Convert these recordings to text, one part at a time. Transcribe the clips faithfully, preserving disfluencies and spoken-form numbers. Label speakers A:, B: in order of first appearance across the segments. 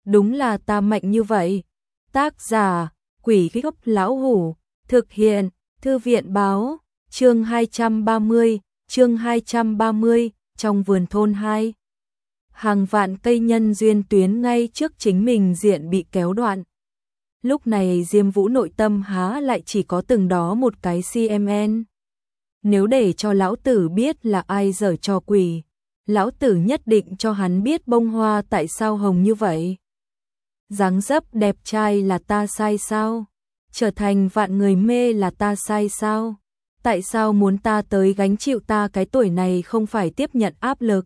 A: đúng là ta mạnh như vậy. Tác giả, Quỷ Gốc Lão Hủ, thực hiện, Thư viện báo, chương hai trăm ba mươi, chương hai trăm ba mươi, trong vườn thôn hai. Hàng vạn cây nhân duyên tuyến ngay trước chính mình diện bị kéo đoạn. Lúc này Diêm Vũ nội tâm há lại chỉ có từng đó một cái xê em en. Nếu để cho lão tử biết là ai giở trò quỷ, lão tử nhất định cho hắn biết bông hoa tại sao hồng như vậy. Dáng dấp đẹp trai là ta sai sao? Trở thành vạn người mê là ta sai sao? Tại sao muốn ta tới gánh chịu ta cái tuổi này không phải tiếp nhận áp lực?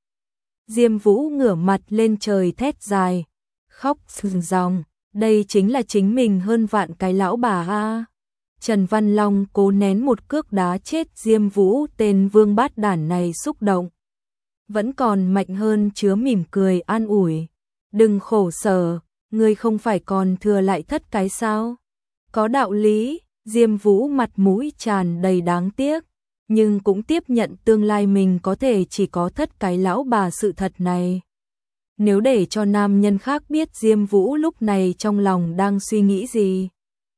A: Diêm Vũ ngửa mặt lên trời thét dài, khóc sừng ròng, đây chính là chính mình hơn vạn cái lão bà a. Trần Văn Long cố nén một cước đá chết Diêm Vũ tên vương bát đản này xúc động. Vẫn còn mạnh hơn chứa mỉm cười an ủi. Đừng khổ sở, ngươi không phải còn thừa lại thất cái sao? Có đạo lý, Diêm Vũ mặt mũi tràn đầy đáng tiếc, nhưng cũng tiếp nhận tương lai mình có thể chỉ có thất cái lão bà sự thật này. Nếu để cho nam nhân khác biết Diêm Vũ lúc này trong lòng đang suy nghĩ gì,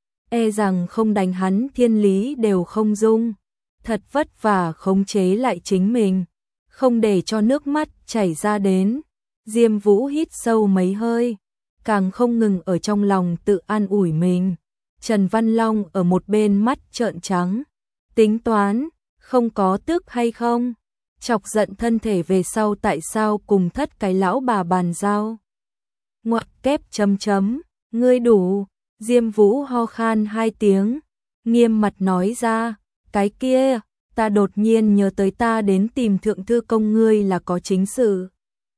A: e rằng không đánh hắn thiên lý đều không dung. Thật vất vả khống chế lại chính mình, không để cho nước mắt chảy ra đến. Diêm Vũ hít sâu mấy hơi, càng không ngừng ở trong lòng tự an ủi mình. Trần Văn Long ở một bên mắt trợn trắng, tính toán, không có tức hay không? Chọc giận thân thể về sau tại sao cùng thất cái lão bà bàn giao? Ngoặc kép chấm chấm, ngươi đủ. Diêm Vũ ho khan hai tiếng, nghiêm mặt nói ra, cái kia, ta đột nhiên nhớ tới ta đến tìm thượng thư công ngươi là có chính sự.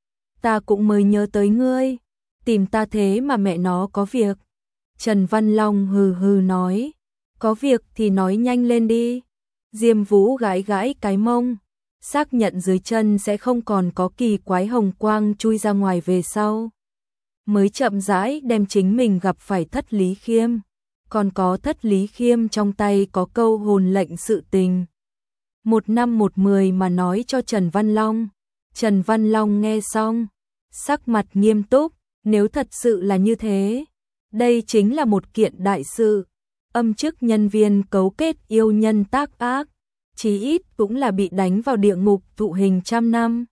A: Ta cũng mới nhớ tới ngươi, tìm ta thế mà mẹ nó có việc. Trần Văn Long hừ hừ nói, có việc thì nói nhanh lên đi. Diêm Vũ gãi gãi cái mông, xác nhận dưới chân sẽ không còn có kỳ quái hồng quang chui ra ngoài về sau. Mới chậm rãi đem chính mình gặp phải Thất Lý Khiêm, còn có Thất Lý Khiêm trong tay có câu hồn lệnh sự tình. Một năm một mười mà nói cho Trần Văn Long. Trần Văn Long nghe xong, sắc mặt nghiêm túc, nếu thật sự là như thế, đây chính là một kiện đại sự. Âm chức nhân viên cấu kết yêu nhân tác ác, chí ít cũng là bị đánh vào địa ngục thụ hình trăm năm.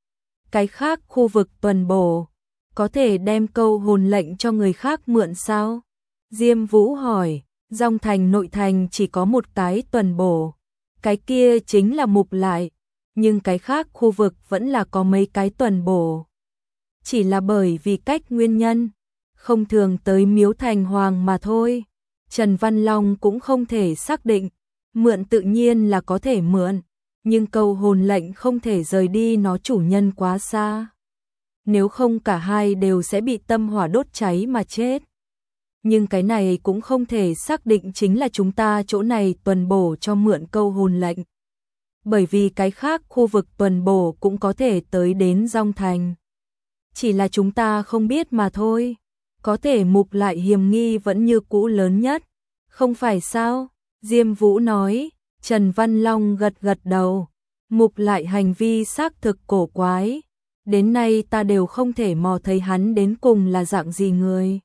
A: Cái khác khu vực tuần bổ, có thể đem câu hồn lệnh cho người khác mượn sao? Diêm Vũ hỏi, Dòng Thành nội thành chỉ có một cái tuần bổ, cái kia chính là Mục Lại, nhưng cái khác khu vực vẫn là có mấy cái tuần bổ. Chỉ là bởi vì cách nguyên nhân, không thường tới Miếu Thành Hoàng mà thôi. Trần Văn Long cũng không thể xác định, mượn tự nhiên là có thể mượn, nhưng câu hồn lệnh không thể rời đi nó chủ nhân quá xa. Nếu không cả hai đều sẽ bị tâm hỏa đốt cháy mà chết. Nhưng cái này cũng không thể xác định chính là chúng ta chỗ này tuần bổ cho mượn câu hồn lệnh. Bởi vì cái khác khu vực tuần bổ cũng có thể tới đến Dòng Thành. Chỉ là chúng ta không biết mà thôi. Có thể Mục Lại hiểm nghi vẫn như cũ lớn nhất. Không phải sao? Diêm Vũ nói. Trần Văn Long gật gật đầu. Mục Lại hành vi xác thực cổ quái. Đến nay ta đều không thể mò thấy hắn đến cùng là dạng gì người.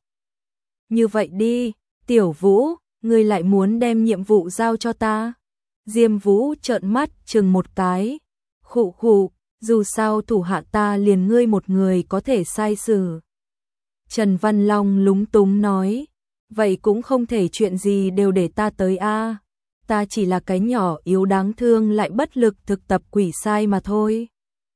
A: Như vậy đi, Tiểu Vũ, ngươi lại muốn đem nhiệm vụ giao cho ta. Diêm Vũ trợn mắt chừng một cái. Khụ khụ, dù sao thủ hạ ta liền ngươi một người có thể sai xử. Trần Văn Long lúng túng nói, vậy cũng không thể chuyện gì đều để ta tới a. Ta chỉ là cái nhỏ yếu đáng thương lại bất lực thực tập quỷ sai mà thôi.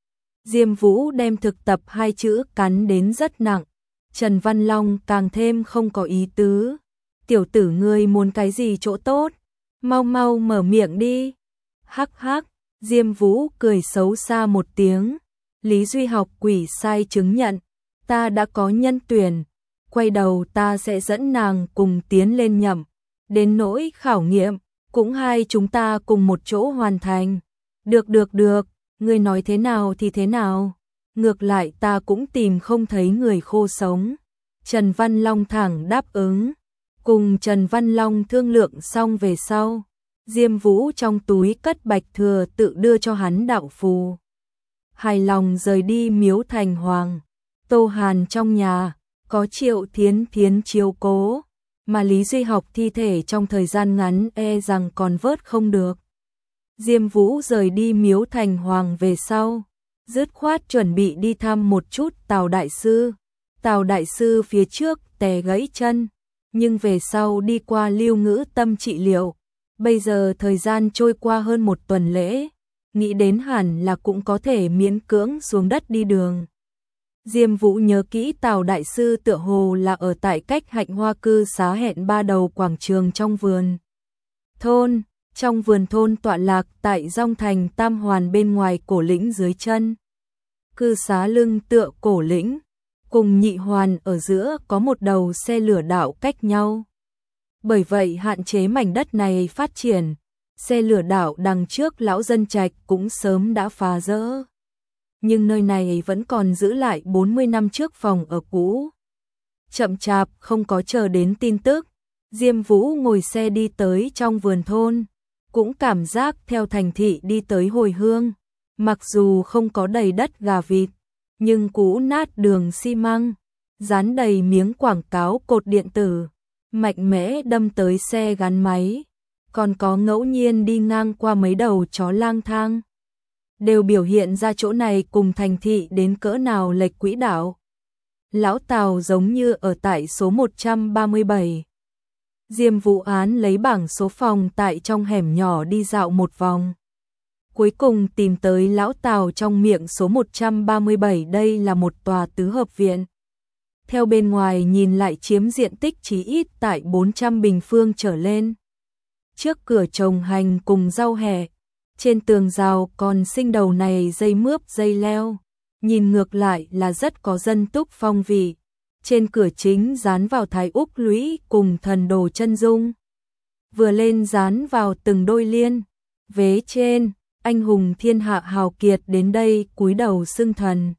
A: Diêm Vũ đem thực tập hai chữ cắn đến rất nặng. Trần Văn Long càng thêm không có ý tứ. Tiểu tử ngươi muốn cái gì chỗ tốt? Mau mau mở miệng đi. Hắc hắc, Diêm Vũ cười xấu xa một tiếng. Lý Duy học quỷ sai chứng nhận. Ta đã có nhân tuyển. Quay đầu ta sẽ dẫn nàng cùng tiến lên nhậm. Đến nỗi khảo nghiệm, cũng hai chúng ta cùng một chỗ hoàn thành. Được được được, ngươi nói thế nào thì thế nào. Ngược lại ta cũng tìm không thấy người khô sống. Trần Văn Long thẳng đáp ứng. Cùng Trần Văn Long thương lượng xong về sau, Diêm Vũ trong túi cất bạch thừa tự đưa cho hắn đạo phù. Hài lòng rời đi Miếu Thành Hoàng. Tô Hàn trong nhà, có Triệu Thiến Thiến chiếu cố, mà Lý Duy học thi thể trong thời gian ngắn e rằng còn vớt không được. Diêm Vũ rời đi Miếu Thành Hoàng về sau, dứt khoát chuẩn bị đi thăm một chút Tào Đại Sư. Tào Đại Sư phía trước tè gãy chân, nhưng về sau đi qua Lưu Ngữ Tâm trị liệu. Bây giờ thời gian trôi qua hơn một tuần lễ, nghĩ đến hẳn là cũng có thể miễn cưỡng xuống đất đi đường. Diêm Vũ nhớ kỹ Tào Đại Sư tựa hồ là ở tại cách Hạnh Hoa cư xá hẹn ba đầu quảng trường trong vườn thôn. Trong vườn thôn tọa lạc tại Dong Thành Tam Hoàn bên ngoài cổ lĩnh dưới chân. Cư xá lưng tựa cổ lĩnh, cùng Nhị Hoàn ở giữa có một đầu xe lửa đạo cách nhau. Bởi vậy hạn chế mảnh đất này phát triển, xe lửa đạo đằng trước lão dân trạch cũng sớm đã phá rỡ. Nhưng nơi này vẫn còn giữ lại bốn mươi năm trước phòng ở cũ. Chậm chạp không có chờ đến tin tức, Diêm Vũ ngồi xe đi tới trong vườn thôn, cũng cảm giác theo thành thị đi tới hồi hương. Mặc dù không có đầy đất gà vịt, nhưng cũ nát đường xi măng, dán đầy miếng quảng cáo cột điện tử, mạnh mẽ đâm tới xe gắn máy, còn có ngẫu nhiên đi ngang qua mấy đầu chó lang thang, đều biểu hiện ra chỗ này cùng thành thị đến cỡ nào lệch quỹ đạo. Lão Tào giống như ở tại số một trăm ba mươi bảy. Diêm Vũ án lấy bảng số phòng tại trong hẻm nhỏ đi dạo một vòng. Cuối cùng tìm tới lão Tào trong miệng số một trăm ba mươi bảy, đây là một tòa tứ hợp viện. Theo bên ngoài nhìn lại chiếm diện tích chí ít tại bốn trăm bình phương trở lên. Trước cửa trồng hành cùng rau hẹ, trên tường rào còn sinh đầu này dây mướp dây leo, nhìn ngược lại là rất có dân túc phong vị. Trên cửa chính dán vào Thái Úc lũy cùng thần đồ chân dung. Vừa lên dán vào từng đôi liên, vế trên, anh hùng thiên hạ hào kiệt đến đây cúi đầu xưng thần.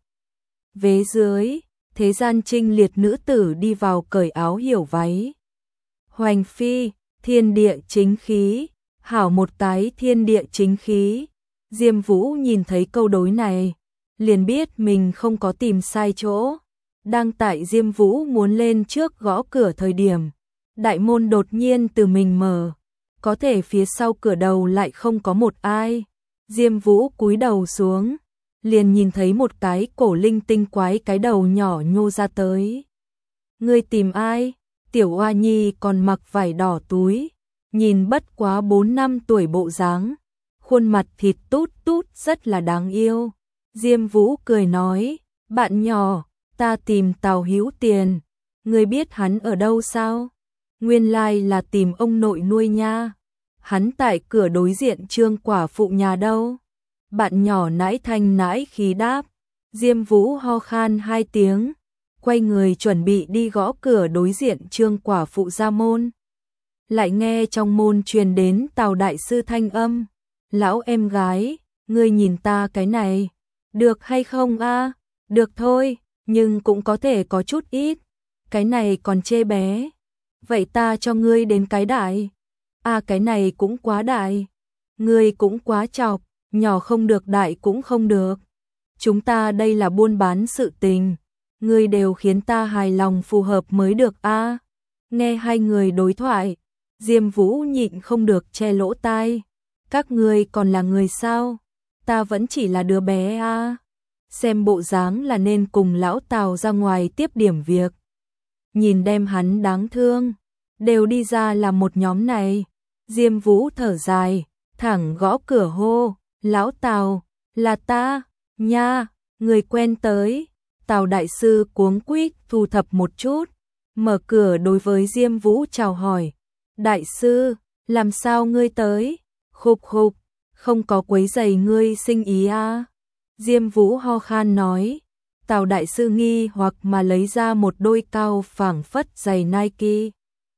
A: Vế dưới, thế gian trinh liệt nữ tử đi vào cởi áo hiểu váy. Hoành phi, thiên địa chính khí, hảo một cái thiên địa chính khí. Diêm Vũ nhìn thấy câu đối này, liền biết mình không có tìm sai chỗ. Đang tại Diêm Vũ muốn lên trước gõ cửa thời điểm, đại môn đột nhiên từ mình mở, có thể phía sau cửa đầu lại không có một ai. Diêm Vũ cúi đầu xuống, liền nhìn thấy một cái cổ linh tinh quái cái đầu nhỏ nhô ra tới. Ngươi tìm ai? Tiểu Oa Nhi còn mặc vải đỏ túi, nhìn bất quá bốn năm tuổi bộ dáng, khuôn mặt thịt tút tút rất là đáng yêu. Diêm Vũ cười nói, bạn nhỏ, ta tìm Tào Hữu Tiền, ngươi biết hắn ở đâu sao? Nguyên lai là tìm ông nội nuôi nha. Hắn tại cửa đối diện Trương quả phụ nhà đâu? Bạn nhỏ nãi thanh nãi khí đáp. Diêm Vũ ho khan hai tiếng, quay người chuẩn bị đi gõ cửa đối diện Trương quả phụ ra môn. Lại nghe trong môn truyền đến Tào Đại Sư thanh âm, lão em gái, ngươi nhìn ta cái này, được hay không a? Được thôi, nhưng cũng có thể có chút ít, cái này còn chê bé. Vậy ta cho ngươi đến cái đại. À cái này cũng quá đại, ngươi cũng quá chọc, nhỏ không được đại cũng không được. Chúng ta đây là buôn bán sự tình, ngươi đều khiến ta hài lòng phù hợp mới được a. Nghe hai người đối thoại, Diêm Vũ nhịn không được che lỗ tai. Các ngươi còn là người sao? Ta vẫn chỉ là đứa bé a. Xem bộ dáng là nên cùng lão Tào ra ngoài tiếp điểm việc. Nhìn đem hắn đáng thương, đều đi ra là một nhóm này. Diêm Vũ thở dài, thẳng gõ cửa hô, lão Tào, là ta, nha, người quen tới. Tào Đại Sư cuống quýt thu thập một chút, mở cửa đối với Diêm Vũ chào hỏi. Đại Sư, làm sao ngươi tới? Khục khục, không có quấy rầy ngươi sinh ý à? Diêm Vũ ho khan nói. Tào Đại Sư nghi hoặc mà lấy ra một đôi cao phảng phất giày Nike.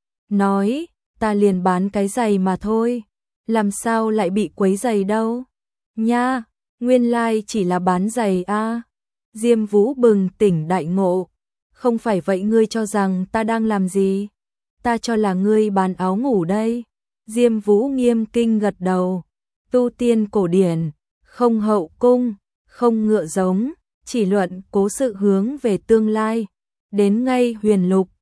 A: Nói, ta liền bán cái giày mà thôi, làm sao lại bị quấy giày đâu? Nha, nguyên lai like chỉ là bán giày a. À? Diêm Vũ bừng tỉnh đại ngộ. Không phải vậy ngươi cho rằng ta đang làm gì? Ta cho là ngươi bán áo ngủ đây. Diêm Vũ nghiêm kinh gật đầu. Tu tiên cổ điển, không hậu cung, không ngựa giống, chỉ luận cố sự hướng về tương lai. đến ngay huyền lục,